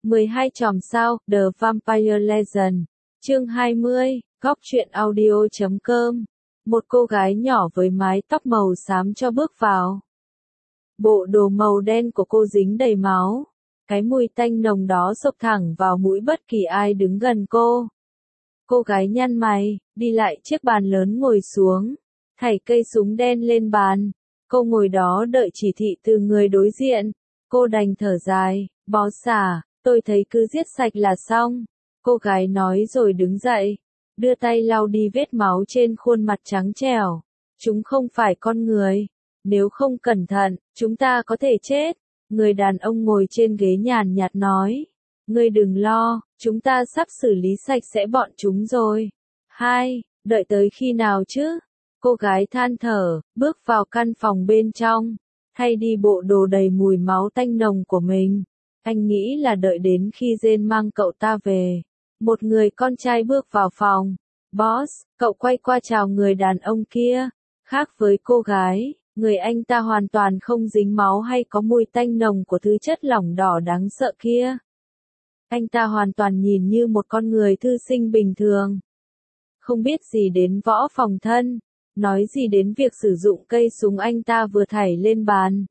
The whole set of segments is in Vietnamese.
12 chòm sao, The Vampire Legend. Chương 20, góc truyện audio.com. Một cô gái nhỏ với mái tóc màu xám cho bước vào. Bộ đồ màu đen của cô dính đầy máu. Cái mùi tanh nồng đó xộc thẳng vào mũi bất kỳ ai đứng gần cô. Cô gái nhăn mày, đi lại chiếc bàn lớn ngồi xuống, thảy cây súng đen lên bàn. Cô ngồi đó đợi chỉ thị từ người đối diện. Cô đành thở dài, bó xả, tôi thấy cứ giết sạch là xong. Cô gái nói rồi đứng dậy, đưa tay lau đi vết máu trên khuôn mặt trắng trẻo. Chúng không phải con người. Nếu không cẩn thận, chúng ta có thể chết. Người đàn ông ngồi trên ghế nhàn nhạt nói. Ngươi đừng lo, chúng ta sắp xử lý sạch sẽ bọn chúng rồi. Đợi tới khi nào chứ? Cô gái than thở, bước vào căn phòng bên trong, thay đi bộ đồ đầy mùi máu tanh nồng của mình. Anh nghĩ là đợi đến khi Jane mang cậu ta về. Một người con trai bước vào phòng. Boss, cậu quay qua chào người đàn ông kia. Khác với cô gái, người anh ta hoàn toàn không dính máu hay có mùi tanh nồng của thứ chất lỏng đỏ đáng sợ kia. Anh ta hoàn toàn nhìn như một con người thư sinh bình thường. Không biết gì đến võ phòng thân, nói gì đến việc sử dụng cây súng anh ta vừa thảy lên bàn.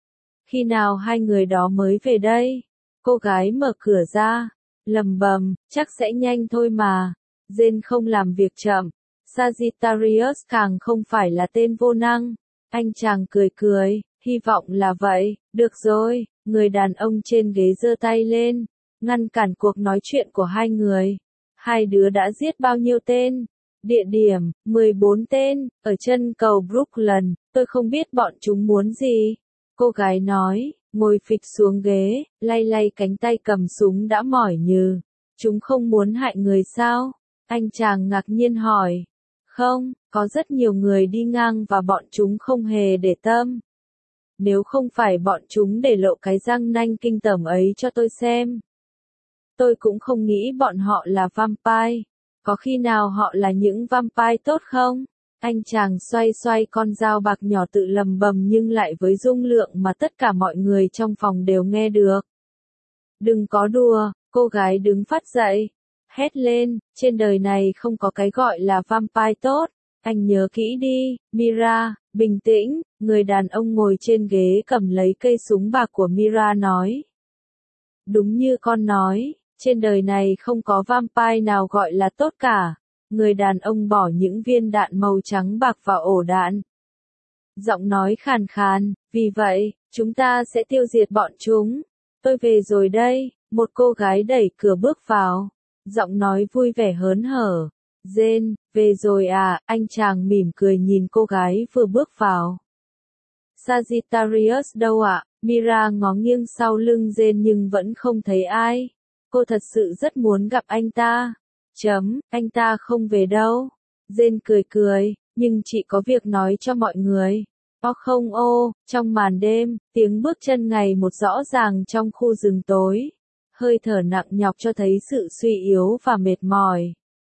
Khi nào hai người đó mới về đây? Cô gái mở cửa ra, lầm bầm, chắc sẽ nhanh thôi mà. Jane không làm việc chậm. Sagittarius càng không phải là tên vô năng. Anh chàng cười cười, hy vọng là vậy. Được rồi, người đàn ông trên ghế giơ tay lên, ngăn cản cuộc nói chuyện của hai người. Hai đứa đã giết bao nhiêu tên? Địa điểm, 14 tên, ở chân cầu Brooklyn. Tôi không biết bọn chúng muốn gì. Cô gái nói, ngồi phịch xuống ghế, lay lay cánh tay cầm súng đã mỏi nhừ. Chúng không muốn hại người sao? Anh chàng ngạc nhiên hỏi. Không, có rất nhiều người đi ngang và bọn chúng không hề để tâm. Nếu không phải bọn chúng để lộ cái răng nanh kinh tởm ấy cho tôi xem. Tôi cũng không nghĩ bọn họ là vampire. Có khi nào họ là những vampire tốt không? Anh chàng xoay xoay con dao bạc nhỏ tự lầm bầm nhưng lại với dung lượng mà tất cả mọi người trong phòng đều nghe được. Đừng có đùa, cô gái đứng phát dậy, hét lên, trên đời này không có cái gọi là vampire tốt. Anh nhớ kỹ đi, Mira, bình tĩnh, người đàn ông ngồi trên ghế cầm lấy cây súng bạc của Mira nói. Đúng như con nói. Trên đời này không có vampire nào gọi là tốt cả. Người đàn ông bỏ những viên đạn màu trắng bạc vào ổ đạn. Giọng nói khàn khàn, vì vậy, chúng ta sẽ tiêu diệt bọn chúng. Tôi về rồi đây, một cô gái đẩy cửa bước vào. Giọng nói vui vẻ hớn hở. Jane, về rồi à, anh chàng mỉm cười nhìn cô gái vừa bước vào. Sagittarius đâu ạ? Mira ngó nghiêng sau lưng Jane nhưng vẫn không thấy ai. Cô thật sự rất muốn gặp anh ta. Anh ta không về đâu. Jane cười cười, nhưng chị có việc nói cho mọi người. Không trong màn đêm, tiếng bước chân ngày một rõ ràng trong khu rừng tối. Hơi thở nặng nhọc cho thấy sự suy yếu và mệt mỏi.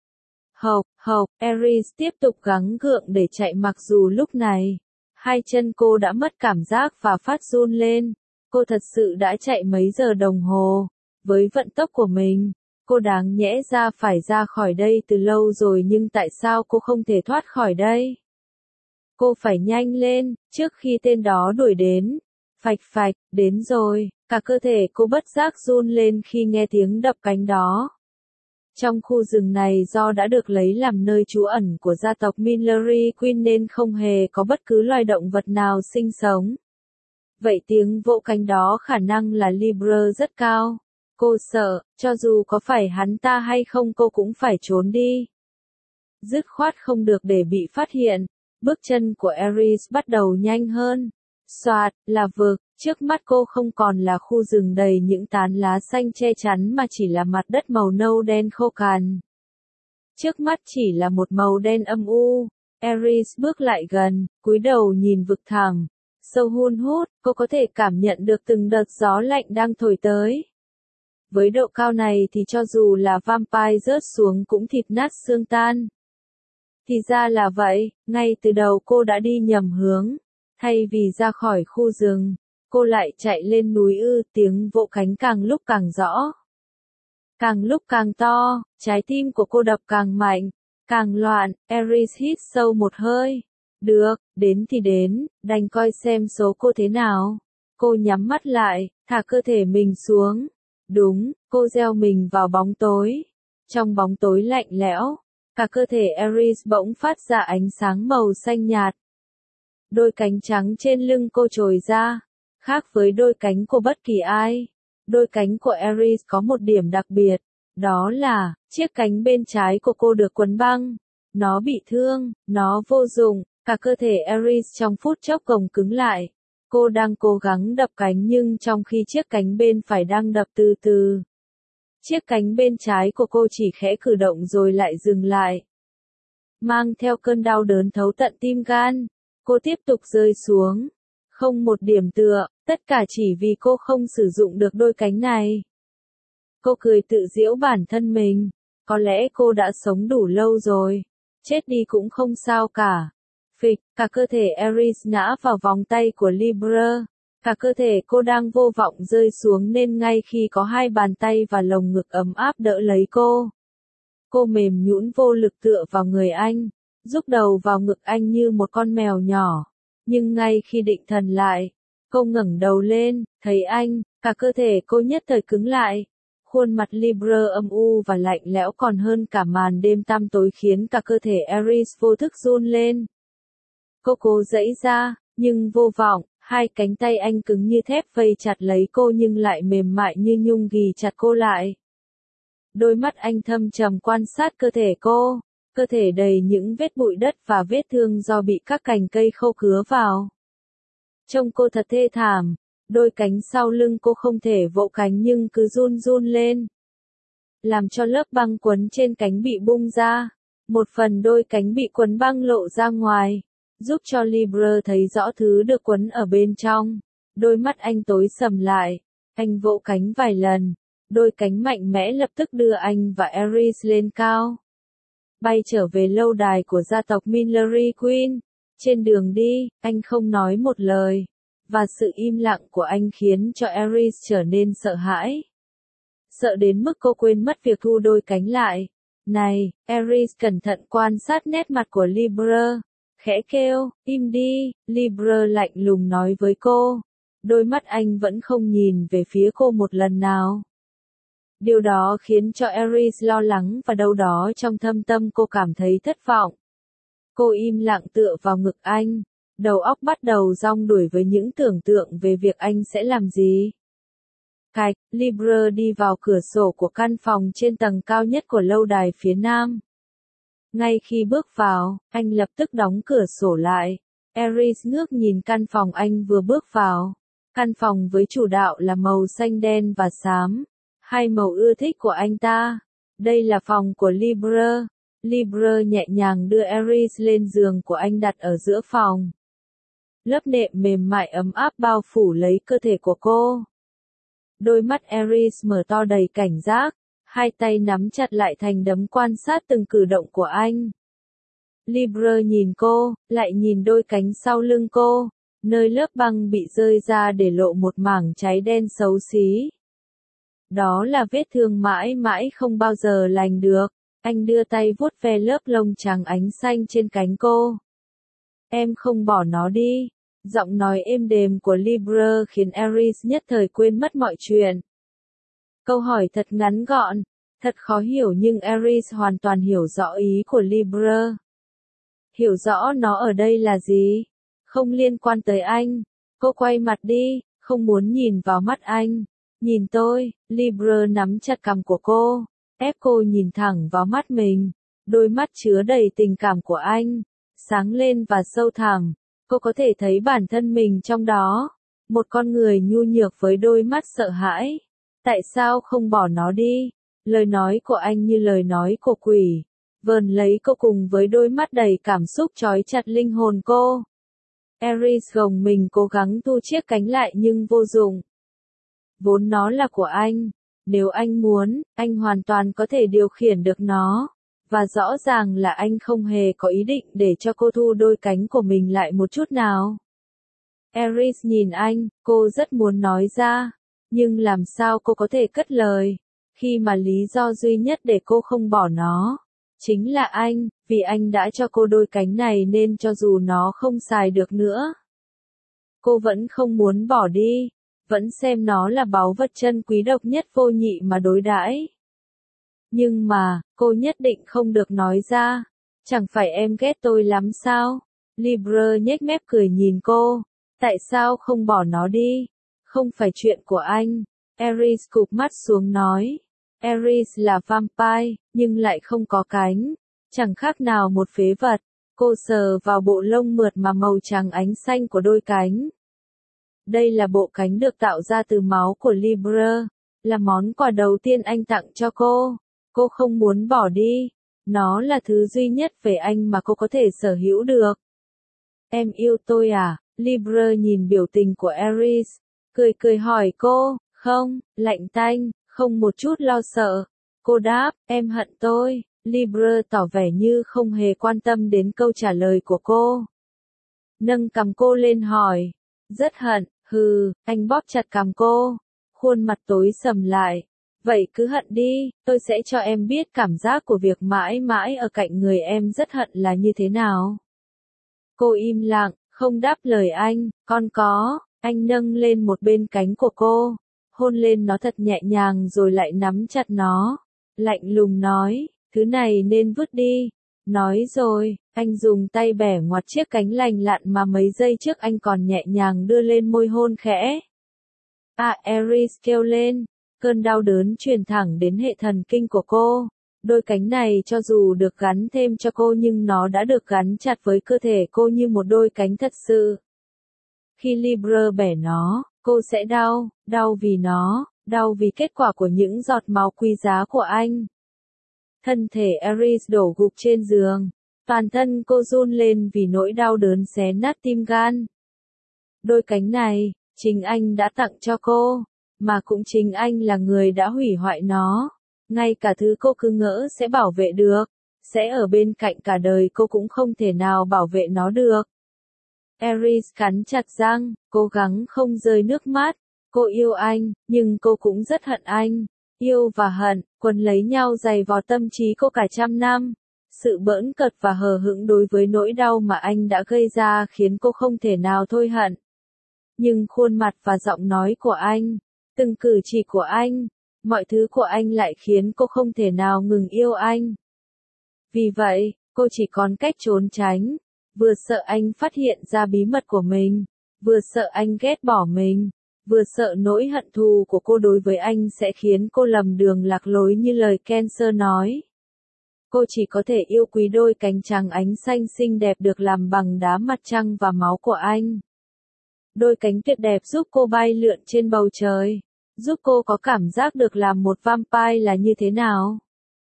Ares tiếp tục gắng gượng để chạy mặc dù lúc này, hai chân cô đã mất cảm giác và phát run lên. Cô thật sự đã chạy mấy giờ đồng hồ. Với vận tốc của mình, cô đáng nhẽ ra phải ra khỏi đây từ lâu rồi nhưng tại sao cô không thể thoát khỏi đây? Cô phải nhanh lên, trước khi tên đó đuổi đến. Phạch, đến rồi, cả cơ thể cô bất giác run lên khi nghe tiếng đập cánh đó. Trong khu rừng này do đã được lấy làm nơi trú ẩn của gia tộc Millery Queen nên không hề có bất cứ loài động vật nào sinh sống. Vậy tiếng vỗ cánh đó khả năng là Libre rất cao. Cô sợ, cho dù có phải hắn ta hay không cô cũng phải trốn đi. Dứt khoát không được để bị phát hiện, bước chân của Ares bắt đầu nhanh hơn. Soạt, là vực, trước mắt cô không còn là khu rừng đầy những tán lá xanh che chắn mà chỉ là mặt đất màu nâu đen khô cằn. Trước mắt chỉ là một màu đen âm u. Ares bước lại gần, cúi đầu nhìn vực thẳm. Sâu hun hút, cô có thể cảm nhận được từng đợt gió lạnh đang thổi tới. Với độ cao này thì cho dù là vampire rớt xuống cũng thịt nát xương tan. Thì ra là vậy, ngay từ đầu cô đã đi nhầm hướng. Thay vì ra khỏi khu rừng, cô lại chạy lên núi tiếng vỗ cánh càng lúc càng rõ. Càng lúc càng to, trái tim của cô đập càng mạnh, càng loạn. Ares hít sâu một hơi. Được, đến thì đến, đành coi xem số cô thế nào. Cô nhắm mắt lại, thả cơ thể mình xuống. Đúng, cô gieo mình vào bóng tối. Trong bóng tối lạnh lẽo, cả cơ thể Ares bỗng phát ra ánh sáng màu xanh nhạt. Đôi cánh trắng trên lưng cô trồi ra. Khác với đôi cánh của bất kỳ ai, đôi cánh của Ares có một điểm đặc biệt. Đó là, chiếc cánh bên trái của cô được quấn băng. Nó bị thương, nó vô dụng, cả cơ thể Ares trong phút chốc gồng cứng lại. Cô đang cố gắng đập cánh nhưng trong khi chiếc cánh bên phải đang đập từ từ. Chiếc cánh bên trái của cô chỉ khẽ cử động rồi lại dừng lại. Mang theo cơn đau đớn thấu tận tim gan, cô tiếp tục rơi xuống. Không một điểm tựa, tất cả chỉ vì cô không sử dụng được đôi cánh này. Cô cười tự giễu bản thân mình. Có lẽ cô đã sống đủ lâu rồi. Chết đi cũng không sao cả. Phịch, cả cơ thể Ares ngã vào vòng tay của Libra. Cả cơ thể cô đang vô vọng rơi xuống nên ngay khi có hai bàn tay và lồng ngực ấm áp đỡ lấy cô. Cô mềm nhũn vô lực tựa vào người anh, rúc đầu vào ngực anh như một con mèo nhỏ. Nhưng ngay khi định thần lại, cô ngẩng đầu lên, thấy anh, cả cơ thể cô nhất thời cứng lại. Khuôn mặt Libra âm u và lạnh lẽo còn hơn cả màn đêm tăm tối khiến cả cơ thể Ares vô thức run lên. Cô cố giãy ra, nhưng vô vọng, hai cánh tay anh cứng như thép vây chặt lấy cô nhưng lại mềm mại như nhung ghì chặt cô lại. Đôi mắt anh thâm trầm quan sát cơ thể cô, cơ thể đầy những vết bụi đất và vết thương do bị các cành cây khâu cứa vào. Trông cô thật thê thảm, đôi cánh sau lưng cô không thể vỗ cánh nhưng cứ run run lên. Làm cho lớp băng quấn trên cánh bị bung ra, một phần đôi cánh bị quấn băng lộ ra ngoài, giúp cho Libra thấy rõ thứ được quấn ở bên trong. Đôi mắt anh tối sầm lại, anh vỗ cánh vài lần, đôi cánh mạnh mẽ lập tức đưa anh và Ares lên cao. Bay trở về lâu đài của gia tộc Millery Queen. Trên đường đi, anh không nói một lời, và sự im lặng của anh khiến cho Ares trở nên sợ hãi. Sợ đến mức cô quên mất việc thu đôi cánh lại. Này, Ares cẩn thận quan sát nét mặt của Libra, khẽ kêu, im đi, Libra lạnh lùng nói với cô. Đôi mắt anh vẫn không nhìn về phía cô một lần nào. Điều đó khiến cho Ares lo lắng và đâu đó trong thâm tâm cô cảm thấy thất vọng. Cô im lặng tựa vào ngực anh, đầu óc bắt đầu rong ruổi với những tưởng tượng về việc anh sẽ làm gì. Cạch, Libra đi vào cửa sổ của căn phòng trên tầng cao nhất của lâu đài phía nam. Ngay khi bước vào, anh lập tức đóng cửa sổ lại. Ares ngước nhìn căn phòng anh vừa bước vào. Căn phòng với chủ đạo là màu xanh đen và xám, hai màu ưa thích của anh ta. Đây là phòng của Libra. Libra nhẹ nhàng đưa Ares lên giường của anh đặt ở giữa phòng. Lớp nệm mềm mại ấm áp bao phủ lấy cơ thể của cô. Đôi mắt Ares mở to đầy cảnh giác, hai tay nắm chặt lại thành đấm quan sát từng cử động của anh. Libra nhìn cô, lại nhìn đôi cánh sau lưng cô, nơi lớp băng bị rơi ra để lộ một mảng cháy đen xấu xí. Đó là vết thương mãi mãi không bao giờ lành được. Anh đưa tay vuốt ve lớp lông trắng ánh xanh trên cánh cô. Em không bỏ nó đi. Giọng nói êm đềm của Libra khiến Ares nhất thời quên mất mọi chuyện. Câu hỏi thật ngắn gọn, thật khó hiểu nhưng Ares hoàn toàn hiểu rõ ý của Libra. Hiểu rõ nó ở đây là gì? Không liên quan tới anh. Cô quay mặt đi, không muốn nhìn vào mắt anh. Nhìn tôi, Libra nắm chặt cằm của cô, ép cô nhìn thẳng vào mắt mình. Đôi mắt chứa đầy tình cảm của anh, sáng lên và sâu thẳm. Cô có thể thấy bản thân mình trong đó. Một con người nhu nhược với đôi mắt sợ hãi. Tại sao không bỏ nó đi? Lời nói của anh như lời nói của quỷ. Vờn lấy cô cùng với đôi mắt đầy cảm xúc trói chặt linh hồn cô. Ares gồng mình cố gắng thu chiếc cánh lại nhưng vô dụng. Vốn nó là của anh. Nếu anh muốn, anh hoàn toàn có thể điều khiển được nó. Và rõ ràng là anh không hề có ý định để cho cô thu đôi cánh của mình lại một chút nào. Ares nhìn anh, cô rất muốn nói ra. Nhưng làm sao cô có thể cất lời, Khi mà lý do duy nhất để cô không bỏ nó, chính là anh, vì anh đã cho cô đôi cánh này nên cho dù nó không xài được nữa, cô vẫn không muốn bỏ đi, vẫn xem nó là báu vật chân quý độc nhất vô nhị mà đối đãi. Nhưng mà, cô nhất định không được nói ra. Chẳng phải em ghét tôi lắm sao? Libra nhếch mép cười nhìn cô. Tại sao không bỏ nó đi? Không phải chuyện của anh. Ares cụp mắt xuống nói. Ares là vampire, nhưng lại không có cánh. Chẳng khác nào một phế vật. Cô sờ vào bộ lông mượt mà màu trắng ánh xanh của đôi cánh. Đây là bộ cánh được tạo ra từ máu của Libra. Là món quà đầu tiên anh tặng cho cô. Cô không muốn bỏ đi. Nó là thứ duy nhất về anh mà cô có thể sở hữu được. Em yêu tôi à? Libra nhìn biểu tình của Ares, cười cười hỏi cô, không, lạnh tanh, không một chút lo sợ. Cô đáp, em hận tôi. Libra tỏ vẻ như không hề quan tâm đến câu trả lời của cô. Nâng cằm cô lên hỏi, rất hận, hừ, anh bóp chặt cằm cô, khuôn mặt tối sầm lại. Vậy cứ hận đi, tôi sẽ cho em biết cảm giác của việc mãi mãi ở cạnh người em rất hận là như thế nào. Cô im lặng, không đáp lời anh, con có, anh nâng lên một bên cánh của cô, hôn lên nó thật nhẹ nhàng rồi lại nắm chặt nó, lạnh lùng nói, thứ này nên vứt đi. Nói rồi, anh dùng tay bẻ ngoặt chiếc cánh lành lặn mà mấy giây trước anh còn nhẹ nhàng đưa lên môi hôn khẽ. Ares kêu lên. Cơn đau đớn truyền thẳng đến hệ thần kinh của cô. Đôi cánh này cho dù được gắn thêm cho cô nhưng nó đã được gắn chặt với cơ thể cô như một đôi cánh thật sự. Khi Libra bẻ nó, cô sẽ đau, đau vì nó, đau vì kết quả của những giọt máu quý giá của anh. Thân thể Ares đổ gục trên giường. Toàn thân cô run lên vì nỗi đau đớn xé nát tim gan. Đôi cánh này, chính anh đã tặng cho cô. Mà cũng chính anh là người đã hủy hoại nó. Ngay cả thứ cô cứ ngỡ sẽ bảo vệ được, sẽ ở bên cạnh cả đời cô cũng không thể nào bảo vệ nó được. Ares cắn chặt răng, cố gắng không rơi nước mắt. Cô yêu anh, nhưng cô cũng rất hận anh. Yêu và hận, quấn lấy nhau dày vò tâm trí cô cả trăm năm. Sự bỡn cợt và hờ hững đối với nỗi đau mà anh đã gây ra khiến cô không thể nào thôi hận. Nhưng khuôn mặt và giọng nói của anh, từng cử chỉ của anh, mọi thứ của anh lại khiến cô không thể nào ngừng yêu anh. Vì vậy, cô chỉ còn cách trốn tránh, vừa sợ anh phát hiện ra bí mật của mình, vừa sợ anh ghét bỏ mình, vừa sợ nỗi hận thù của cô đối với anh sẽ khiến cô lầm đường lạc lối như lời Cancer nói. Cô chỉ có thể yêu quý đôi cánh trắng ánh xanh xinh đẹp được làm bằng đá mặt trăng và máu của anh. Đôi cánh tuyệt đẹp giúp cô bay lượn trên bầu trời, giúp cô có cảm giác được làm một vampire là như thế nào.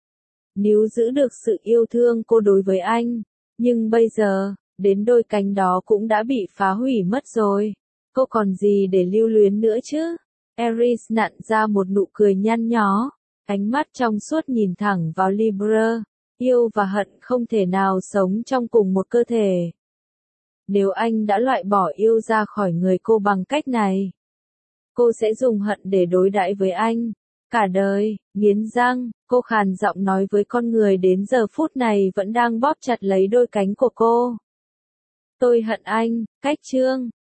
Níu giữ được sự yêu thương cô đối với anh, nhưng bây giờ, đến đôi cánh đó cũng đã bị phá hủy mất rồi. Cô còn gì để lưu luyến nữa chứ? Ares nặn ra một nụ cười nhăn nhó, ánh mắt trong suốt nhìn thẳng vào Libra. Yêu và hận không thể nào sống trong cùng một cơ thể. Nếu anh đã loại bỏ yêu ra khỏi người cô bằng cách này, cô sẽ dùng hận để đối đãi với anh. Cả đời, nghiến răng, cô khàn giọng nói với con người đến giờ phút này vẫn đang bóp chặt lấy đôi cánh của cô. Tôi hận anh, cách chương.